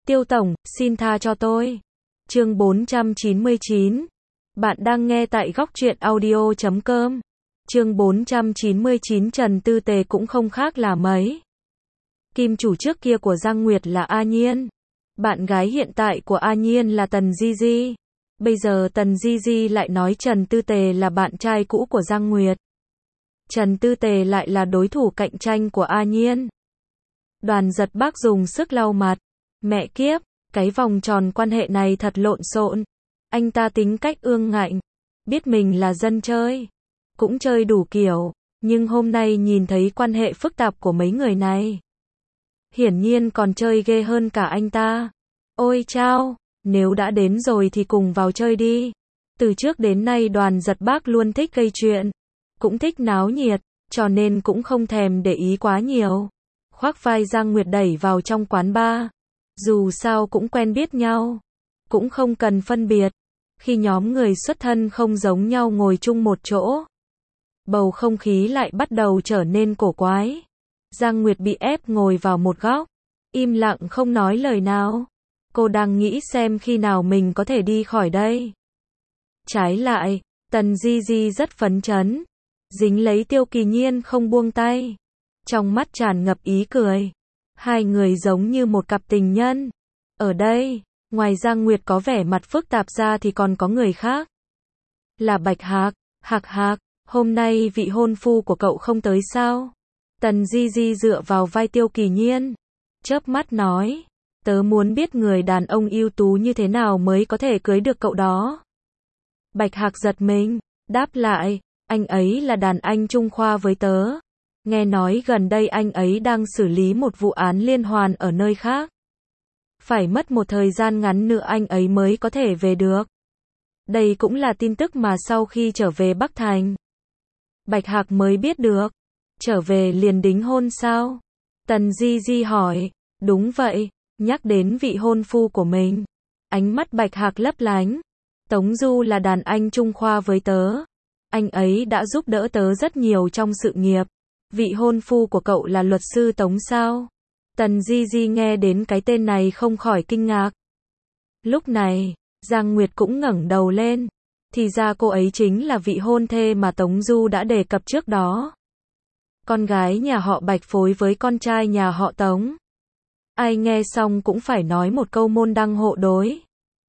Tiêu tổng, xin tha cho tôi. Chương 499. Bạn đang nghe tại góc truyện audio.com. Chương 499. Trần Tư Tề cũng không khác là mấy. Kim chủ trước kia của Giang Nguyệt là A Nhiên. Bạn gái hiện tại của A Nhiên là Tần Di Di. Bây giờ Tần Di Di lại nói Trần Tư Tề là bạn trai cũ của Giang Nguyệt. Trần Tư Tề lại là đối thủ cạnh tranh của A Nhiên. Đoàn Giật Bác dùng sức lau mặt. Mẹ kiếp, cái vòng tròn quan hệ này thật lộn xộn. Anh ta tính cách ương ngạnh, biết mình là dân chơi, cũng chơi đủ kiểu, nhưng hôm nay nhìn thấy quan hệ phức tạp của mấy người này. Hiển nhiên còn chơi ghê hơn cả anh ta. Ôi chao, nếu đã đến rồi thì cùng vào chơi đi. Từ trước đến nay Đoàn Giật Bác luôn thích gây chuyện, cũng thích náo nhiệt, cho nên cũng không thèm để ý quá nhiều. Khoác vai Giang Nguyệt đẩy vào trong quán bar. Dù sao cũng quen biết nhau, cũng không cần phân biệt. Khi nhóm người xuất thân không giống nhau ngồi chung một chỗ, bầu không khí lại bắt đầu trở nên cổ quái. Giang Nguyệt bị ép ngồi vào một góc, im lặng không nói lời nào. Cô đang nghĩ xem khi nào mình có thể đi khỏi đây. Trái lại, Tần Di Di rất phấn chấn, dính lấy Tiêu Kỳ Nhiên không buông tay, trong mắt tràn ngập ý cười. Hai người giống như một cặp tình nhân. Ở đây, ngoài Giang Nguyệt có vẻ mặt phức tạp ra thì còn có người khác. Là Bạch Hạc. Hạc Hạc, hôm nay vị hôn phu của cậu không tới sao? Tần Di Di dựa vào vai Tiêu Kỳ Nhiên, chớp mắt nói, tớ muốn biết người đàn ông ưu tú như thế nào mới có thể cưới được cậu đó. Bạch Hạc giật mình, đáp lại, anh ấy là đàn anh Trung Khoa với tớ. Nghe nói gần đây anh ấy đang xử lý một vụ án liên hoàn ở nơi khác. Phải mất một thời gian ngắn nữa anh ấy mới có thể về được. Đây cũng là tin tức mà sau khi trở về Bắc Thành, Bạch Hạc mới biết được. Trở về liền đính hôn sao? Tần Di Di hỏi. Đúng vậy, nhắc đến vị hôn phu của mình, ánh mắt Bạch Hạc lấp lánh. Tống Du là đàn anh Trung Khoa với tớ. Anh ấy đã giúp đỡ tớ rất nhiều trong sự nghiệp. Vị hôn phu của cậu là luật sư Tống sao? Tần Di Di nghe đến cái tên này không khỏi kinh ngạc. Lúc này, Giang Nguyệt cũng ngẩng đầu lên. Thì ra cô ấy chính là vị hôn thê mà Tống Du đã đề cập trước đó. Con gái nhà họ Bạch phối với con trai nhà họ Tống. Ai nghe xong cũng phải nói một câu môn đăng hộ đối.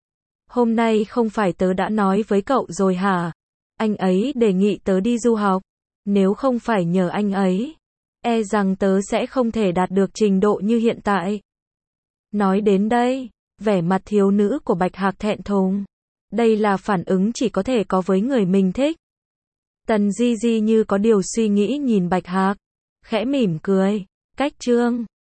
Hôm nay không phải tớ đã nói với cậu rồi hả? Anh ấy đề nghị tớ đi du học. Nếu không phải nhờ anh ấy, e rằng tớ sẽ không thể đạt được trình độ như hiện tại. Nói đến đây, vẻ mặt thiếu nữ của Bạch Hạc thẹn thùng. Đây là phản ứng chỉ có thể có với người mình thích. Tần Di Di như có điều suy nghĩ nhìn Bạch Hạc, khẽ mỉm cười. Cách chương